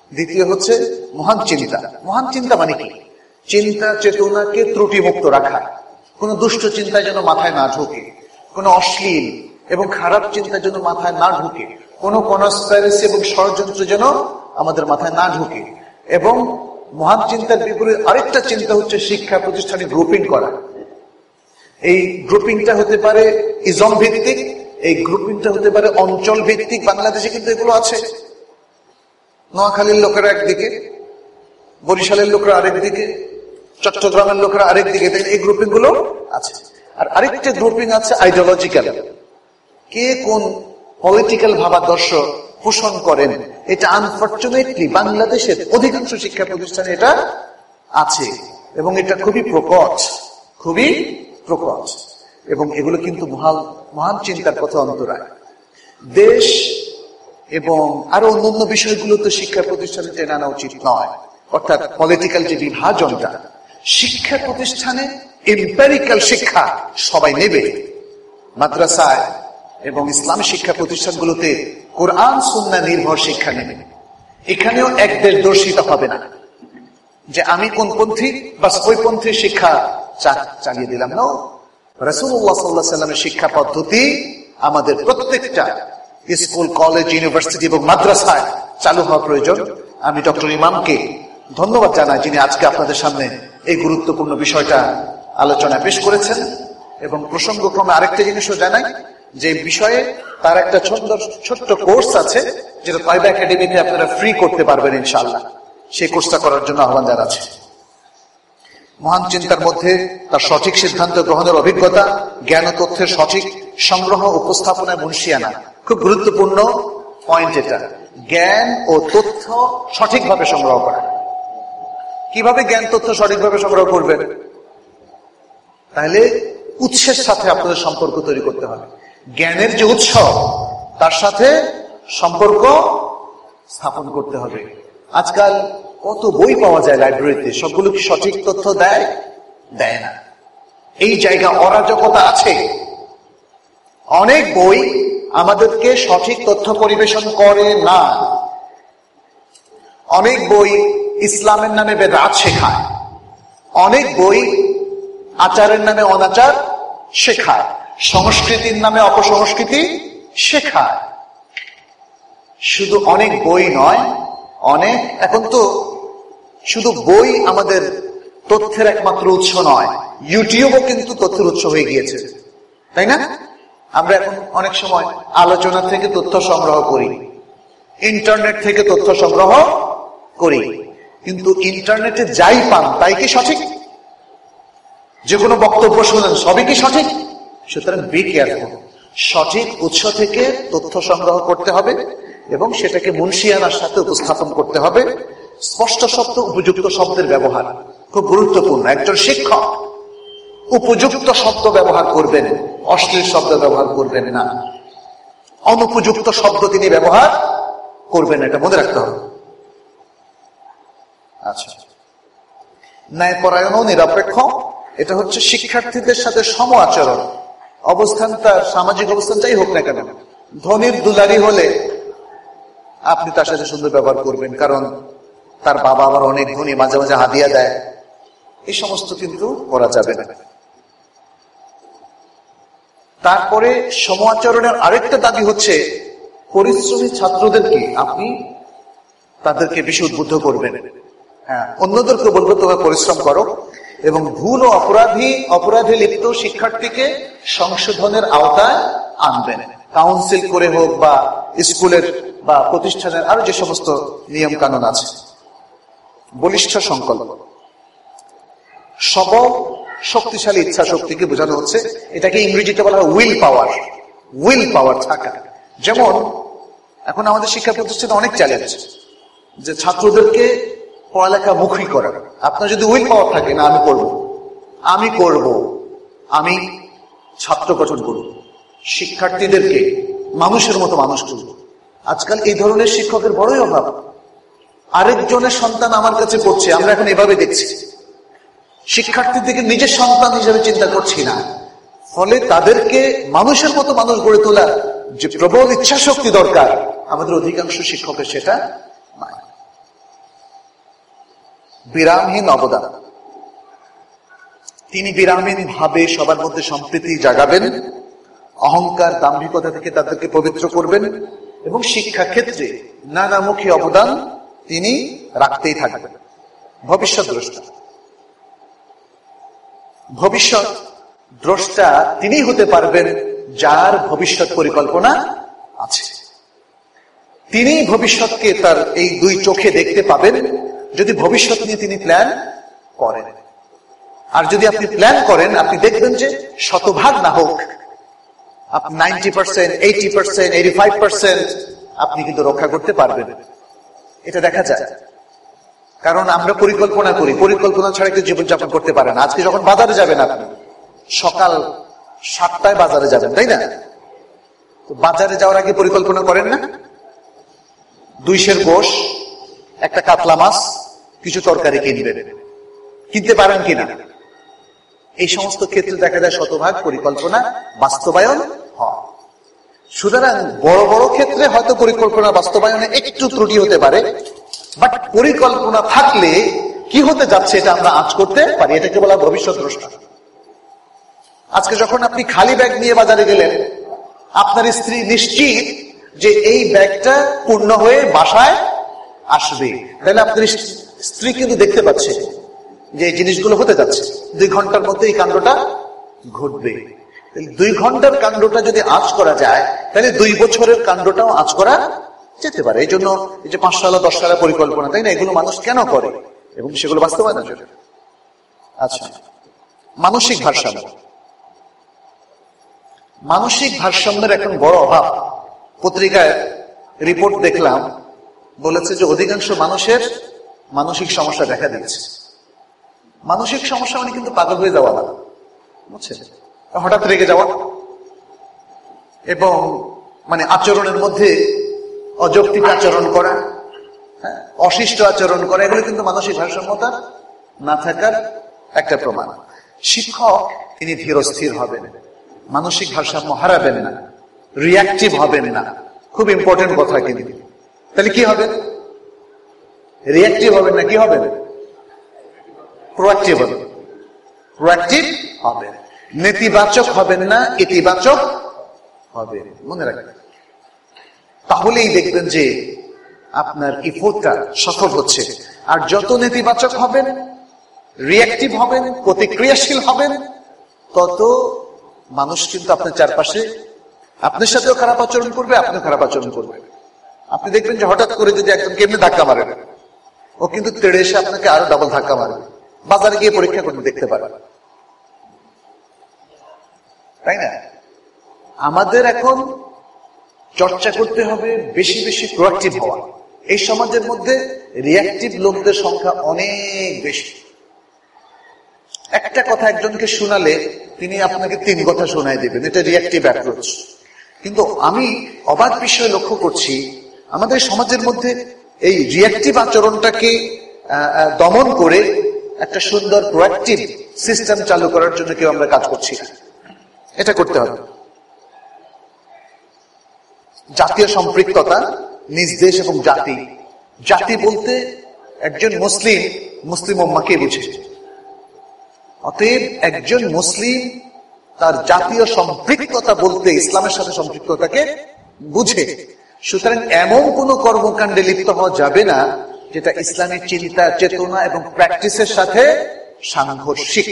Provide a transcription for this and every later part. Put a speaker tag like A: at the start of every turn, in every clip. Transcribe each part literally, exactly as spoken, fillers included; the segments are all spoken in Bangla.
A: দ্বিতীয় হচ্ছে মহান চিন্তা। মহান চিন্তা মানে কি? চিন্তা চেতনাকে ত্রুটিমুক্ত রাখা, কোন দুষ্ট চিন্তা যেন মাথায় না ঢোকে, কোন অশ্লীল এবং খারাপ চিন্তা যেন মাথায় না ঢুকে, কোন কনস্পিরেসি এবং ষড়যন্ত্র যেন আমাদের মাথায় না ঢুকে। এবং মহান চিন্তার বিপরীত আরেকটা চিন্তা হচ্ছে শিক্ষা প্রতিষ্ঠানে গ্রুপিং করা। এই গ্রুপিংটা হতে পারে ইজম ভিত্তিক, এই গ্রুপিংটা হতে পারে অঞ্চল ভিত্তিক। বাংলাদেশে কিন্তু এগুলো আছে। নোয়াখালীর লোকেরা একদিকে, বরিশালের লোকেরা আরেক দিকে, চট্টগ্রামের লোকেরা আরেক দিকে, এই গ্রুপিং গুলো আছে। আর আরেকটা গ্রুপিং আছে আইডিওলজিক্যাল, কে কোন পলিটিক্যাল ভাবাদর্শ পোষণ করেন। এটা আনফরচুনেটলি বাংলাদেশের অধিকাংশ শিক্ষা প্রতিষ্ঠানে এটা আছে এবং এটা খুবই প্রকট, খুবই প্রকট। এবং এগুলো কিন্তু মহান মহান চিন্তার পথে অন্তরায়। দেশ এবং আরো অন্যান্য বিষয়গুলো তো শিক্ষা প্রতিষ্ঠানে টেনে আনা উচিত নয়। অর্থাৎ পলিটিক্যাল যে বিভাজনটা, শিক্ষা প্রতিষ্ঠানে এম্পিরিক্যাল শিক্ষা সবাই নেবে। মাদ্রাসায় এবং ইসলামী শিক্ষা প্রতিষ্ঠানগুলোতে কোরআন সুন্নাহ নির্ভর শিক্ষা নেবে। এখানেও এক দেশ দর্শিত হবে না যে আমি কোন পন্থী বা ওই পন্থীর শিক্ষা চালিয়ে দিলাম। না, রাসূলুল্লাহ সাল্লাল্লাহু আলাইহি ওয়াসাল্লামের শিক্ষা পদ্ধতি আমাদের প্রত্যেকটা স্কুল, কলেজ, ইউনিভার্সিটি এবং মাদ্রাসায় চালু হওয়া প্রয়োজন। আমি ডক্টর ইমামকে ধন্যবাদ জানাই যিনি আজকে আপনাদের সামনে এই গুরুত্বপূর্ণ বিষয়টা আলোচনায় পেশ করেছেন। এবং প্রসঙ্গক্রমে আরেকটা জিনিসও জানাই যে বিষয়ে তার একটা ছোট্ট ছোট্ট কোর্স আছে যেটা তাইবা একাডেমিতে আপনারা ফ্রি করতে পারবেন ইনশাআল্লাহ। সেই কোর্সটা করার জন্য আহ্বান জানাচ্ছি। মহান চিন্তার মধ্যে তার সঠিক সিদ্ধান্ত গ্রহণের অভিজ্ঞতা, জ্ঞান ও তথ্যের সঠিক সংগ্রহ, উপস্থাপনায় মুনশিয়ানা, খুব গুরুত্বপূর্ণ পয়েন্ট এটা। জ্ঞান ও তথ্য সঠিকভাবে সংগ্রহ করা। কিভাবে জ্ঞান তথ্য সঠিকভাবে সংগ্রহ করবেন? তাহলে উৎসের সাথে আপনাদের সম্পর্ক তৈরি করতে হবে। জ্ঞানের যে উৎস তার সাথে সম্পর্ক স্থাপন করতে হবে। আজকাল কত বই পাওয়া যায় লাইব্রেরিতে, সবগুলো কি সঠিক তথ্য দেয়? দেয় না। এই জায়গা অরাজকতা আছে। অনেক বই আমাদেরকে সঠিক তথ্য পরিবেশন করে না। অনেক বই ইসলামের নামে বেদাত শেখায়, অনেক বই আচারের নামে অনাচার শেখায়, সংস্কৃতির নামে অপসংস্কৃতি শেখায়। শুধু অনেক বই নয়, অনেক এখন তো শুধু বই আমাদের তথ্যের একমাত্র উৎস নয়, ইউটিউবও কিন্তু তথ্যের উৎস হয়ে গিয়েছে, তাই না? আমরা এখন অনেক সময় আলোচনা থেকে তথ্য সংগ্রহ করি, ইন্টারনেট থেকে তথ্য সংগ্রহ করি, কিন্তু ইন্টারনেটে যাই পান তাই কি সঠিক? যে কোনো বক্তব্য শুনেন সবই কি সঠিক? সুতরাং বি কেয়ারফুল। সঠিক উৎস থেকে তথ্য সংগ্রহ করতে হবে এবং সেটাকে মুনশিয়ানার সাথে উপস্থাপন করতে হবে। স্পষ্ট শব্দ, উপযুক্ত শব্দের ব্যবহার খুব গুরুত্বপূর্ণ। একজন শিক্ষক উপযুক্ত শব্দ ব্যবহার করবেন, অশ্লীল শব্দ ব্যবহার করবেন না। অনুপযুক্ত শব্দ তিনি ব্যবহার করবেন, এটা মনে রাখতে হবে। আচ্ছা, ন্যায়পরায়ণ ও নিরপেক্ষ, এটা হচ্ছে শিক্ষার্থীদের সাথে সম আচরণ। অবস্থান তার সামাজিক অবস্থানটাই হোক না কেন, ধনীর দুলারি হলে আপনি তার সাথে সুন্দর ব্যবহার করবেন, কারণ তার বাবা আবার অনেক ধনী, মাঝে মাঝে হাদিয়া দেয়, এই সমস্ত কিন্তু করা যাবে না। তারপরে সম আচরণের আরেকটা দাবি হচ্ছে পরিশ্রমী ছাত্রদেরকে আপনি তাদেরকে বেশি উদ্বুদ্ধ করবেন। হ্যাঁ, অন্যদেরকে বলবো তোমরা পরিশ্রম করো, এবং ভুল ও অপরাধী অপরাধে লিপ্ত শিক্ষার্থীকে সংশোধনের আওতায় আনবেন, কাউন্সিল করে হোক বা স্কুলের বা প্রতিষ্ঠানের আরো যে সমস্ত নিয়ম কানুন আছে। বলিষ্ঠ সংকল্প, সবল শক্তিশালী ইচ্ছা শক্তিকে বোঝানো হচ্ছে। এটাকে ইংরেজিতে বলা হয় উইল পাওয়ার। উইল পাওয়ার থাকা, যেমন এখন আমাদের শিক্ষা প্রতিষ্ঠানে অনেক চ্যালেঞ্জ যে ছাত্রদেরকে পড়ালেখা মুখী করা। আপনার যদি উইল পাওয়ার থাকে, না আমি করব, আমি করব, আমি ছাত্র গঠন করব, শিক্ষার্থীদেরকে মানুষের মতো মানুষ করব। আজকাল এই ধরনের শিক্ষকের বড়ই অভাব। আরেকজনের সন্তান আমার কাছে পড়ছে, আমরা এখন এভাবে দেখছি, শিক্ষার্থীদেরকে নিজের সন্তান হিসেবে চিন্তা করছি না। ফলে তাদেরকে মানুষের মতো মানুষ গড়ে তোলার যে প্রবল ইচ্ছা শক্তি দরকার, আমাদের অধিকাংশ শিক্ষকের সেটা নাই। বিরামহীন অবদান। তিনি বিরামহীন ভাবে সবার মধ্যে সম্প্রীতি জাগাবেন, অহংকার দাম্ভিকতা থেকে তাদেরকে পবিত্র করবেন এবং শিক্ষা ক্ষেত্রে নানামুখী অবদান তিনি রাখতেই থাকবেন। ভবিষ্যৎ দ্রষ্টা, ভবিষ্যৎ দ্রষ্টা তিনি হতে পারবেন যার ভবিষ্যৎ পরিকল্পনা আছে। তিনি ভবিষ্যৎকে তার এই দুই চোখে দেখতে পাবেন যদি ভবিষ্যৎ নিয়ে তিনি প্ল্যান করেন। আর যদি আপনি প্ল্যান করেন, আপনি দেখবেন যে শতভাগ না হোক আপনি ninety percent eighty percent eighty five percent আপনি কিন্তু রক্ষা করতে পারবেন। এটা দেখা যায়, কারণ আমরা পরিকল্পনা করি, পরিকল্পনা ছাড়া কেউ জীবনযাপন করতে পারে না। আজকে যখন বাজারে যাবেন, আপনি সকাল সাতটায় বাজারে যাবেন, তাই না? তো বাজারে যাওয়ার আগে পরিকল্পনা করেন না? দুই সের গোশ, একটা কাতলা মাছ, কিছু তরকারি কিনবেন, কিনতে পারেন কিনা? এই সমস্ত ক্ষেত্রে দেখা যায় শতভাগ পরিকল্পনা বাস্তবায়ন হয়। সুতরাং বড় বড় ক্ষেত্রে হয়তো পরিকল্পনা বাস্তবায়নে একটু ত্রুটি হতে পারে, বাট পরিকল্পনা থাকলে কি হতে যাচ্ছে এটা আমরা আঁচ করতে পারি। এটাকে বলা ভবিষ্যৎ দ্রষ্টা। আজকে যখন আপনি খালি ব্যাগ নিয়ে বাজারে গেলেন, আপনার স্ত্রী নিশ্চিত যে এই ব্যাগটা পূর্ণ হয়ে বাসায় আসবে, তাহলে আপনার স্ত্রী কিন্তু দেখতে পাচ্ছে যে এই জিনিসগুলো হতে যাচ্ছে, দুই ঘন্টার মধ্যে এই কাণ্ডটা ঘটবে। দুই ঘন্টার কাণ্ডটা যদি আঁচ করা যায়, তাহলে দুই বছরের কাণ্ডটাও আঁচ করা যেতে পারে। এই জন্য এই যে পাঁচ সাল দশ সালের পরিকল্পনা, তাই না, এগুলো মানুষ কেন করে এবং সেগুলো বাস্তবায়ন করে। আচ্ছা, মানসিক ভারসাম্য। মানসিক ভারসাম্যের এখন বড় অভাব। পত্রিকায় রিপোর্ট দেখলাম, বলেছে যে অধিকাংশ মানুষের মানসিক সমস্যা দেখা দিচ্ছে। মানসিক সমস্যা মানে কিন্তু পাগল হয়ে যাওয়া না, বুঝছেন? হঠাৎ রেগে যাওয়া এবং মানে আচরণের মধ্যে অযৌক্তিক আচরণ করা, হ্যাঁ, অশিষ্ট আচরণ করা, এগুলো কিন্তু মানসিক ভারসাম্যতা না থাকার একটা প্রমাণ। শিক্ষক তিনি ধীরস্থির হবেন, মানসিক ভারসাম্য হারাবেন না, রিয়াক্টিভ হবেন না। খুব ইম্পর্টেন্ট কথা কিন্তু। তাহলে কি হবে? রিয়াক্টিভ হবেন না, কি হবেন? প্রোঅ্যাক্টিভ হবেন। প্রোঅ্যাক্টিভ হবেন, নেতিবাচক হবেন না, ইতিবাচক হবে, মনে রাখবেন। তাহলেই দেখবেন যে আপনার ইফোর্টটা সফল হচ্ছে। আর যত নেতিবাচক হবেন, রিয়াক্টিভ হবেন, প্রতিক্রিয়াশীল হবেন, তত মানুষ কিন্তু আপনার চারপাশে আপনার সাথেও খারাপ আচরণ করবে, আপনিও খারাপ আচরণ করবে। আপনি দেখবেন যে হঠাৎ করে যদি একদম কেমনি ধাক্কা মারেন, ও কিন্তু তেড়ে এসে আপনাকে আরো ডাবল ধাক্কা মারবে। বাজারে গিয়ে পরীক্ষা করতে দেখতে পারেন, তাই না? আমাদের এখন চর্চা করতে হবে বেশি বেশি প্রোঅ্যাক্টিভ হওয়া। এই সমাজের মধ্যে রিয়াক্টিভ লোকদের সংখ্যা অনেক বেশি। একটা কথা একজনকে শোনালে তিনি আপনাকে তিন কথা শোনায় দেবেন, এটা রিয়াক্টিভ অ্যাপ্রোচ। কিন্তু আমি অবাক বিষয় লক্ষ্য করছি, আমাদের সমাজের মধ্যে এই রিয়াক্টিভ আচরণটাকে দমন করে একটা সুন্দর প্রোঅ্যাক্টিভ সিস্টেম চালু করার জন্য কেউ আমরা কাজ করছি না। এটা করতে হবে। জাতীয় সম্পৃক্ততা, নিজ দেশ এবং জাতি। জাতি বলতে একজন মুসলিম মুসলিম উম্মাকে বুঝে। অতএব একজন মুসলিম তার জাতীয় সম্পৃক্ততা বলতে ইসলামের সাথে সম্পৃক্ততাকে বুঝে। সুতরাং এমন কোন কর্মকাণ্ডে লিপ্ত হওয়া যাবে না যেটা ইসলামের চিন্তা, চেতনা এবং প্র্যাকটিসের সাথে সাংঘর্ষিক।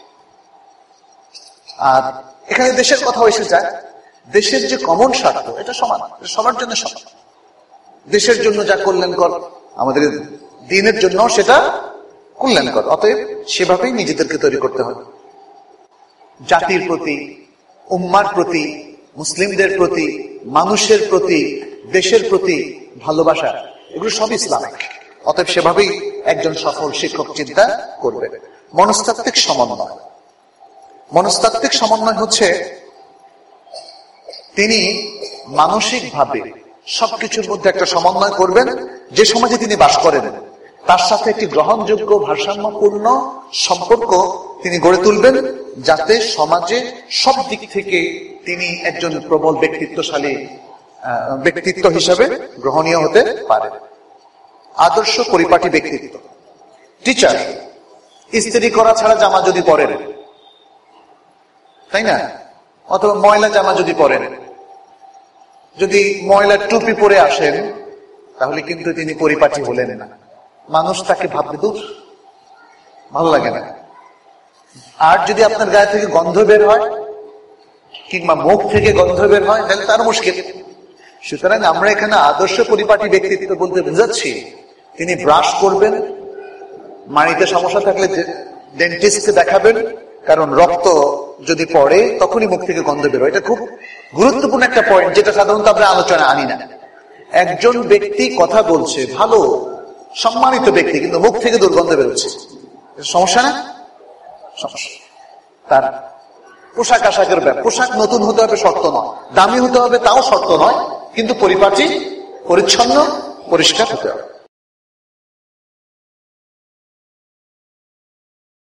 A: আর এখানে দেশের কথা এসে যায়। দেশের যে কমন স্বার্থ, এটা সমান, সবার জন্য সমান। দেশের জন্য যা কল্যাণকর, আমাদের দিনের জন্য সেটা কল্যাণকর। অতএব সেভাবেই নিজেদেরকে তৈরি করতে হবে। জাতির প্রতি, উম্মার প্রতি, মুসলিমদের প্রতি, মানুষের প্রতি, দেশের প্রতি ভালোবাসা, এগুলো সব ইসলামিক। অতএব সেভাবেই একজন সফল শিক্ষক চিন্তা করবে। মনস্তাত্ত্বিক সমন্বয়। মনস্তাত্ত্বিক সমন্বয় হচ্ছে তিনি মানসিকভাবে সবকিছুর মধ্যে একটা সমন্বয় করবেন, যে সমাজে তিনি বাস করেন তার সাথে একটি গ্রহণযোগ্য ভারসাম্যপূর্ণ সম্পর্ক তিনি গড়ে তুলবেন, যাতে সমাজে সব দিক থেকে তিনি একজন প্রবল ব্যক্তিত্বশালী ব্যক্তিত্ব হিসাবে গ্রহণীয় হতে পারেন। আদর্শ পরিপাটি ব্যক্তিত্ব। টিচার ইস্ত্রি করা ছাড়া জামা যদি পরেন, তাই না, অথবা ময়লা জামা যদি পরেন, যদি ময়লা টুপি পরে আসেন, তাহলে কিন্তু তিনি পরিপাটি হলেন না। মানুষ তাকে ভাববে দূর, ভালো লাগে না। আর যদি আপনার গায়ে থেকে গন্ধ বের হয় কিংবা মুখ থেকে গন্ধ বের হয়, তাহলে তার মুশকিল। সুতরাং আমরা এখানে আদর্শ পরিপাটি ব্যক্তিত্ব বলতে বোঝাচ্ছি তিনি ব্রাশ করবেন, মাড়িতে সমস্যা থাকলে ডেন্টিস্টকে দেখাবেন, কারণ রক্ত যদি পড়ে তখনই মুখ থেকে গন্ধ বের হয়। এটা খুব গুরুত্বপূর্ণ একটা পয়েন্ট, যেটা সাধারণত আমরা আলোচনা আনি না। একজন ব্যক্তি কথা বলছে, ভালো সম্মানিত ব্যক্তি, কিন্তু মুখ থেকে দুর্গন্ধ বেরোচ্ছে, সমস্যা না? সমস্যা। তার পোশাক আশাকের ব্যাপার, পোশাক নতুন হতে হবে শর্ত নয়, দামি হতে হবে তাও শর্ত নয়, কিন্তু পরিপাটি পরিচ্ছন্ন পরিষ্কার হতে হবে।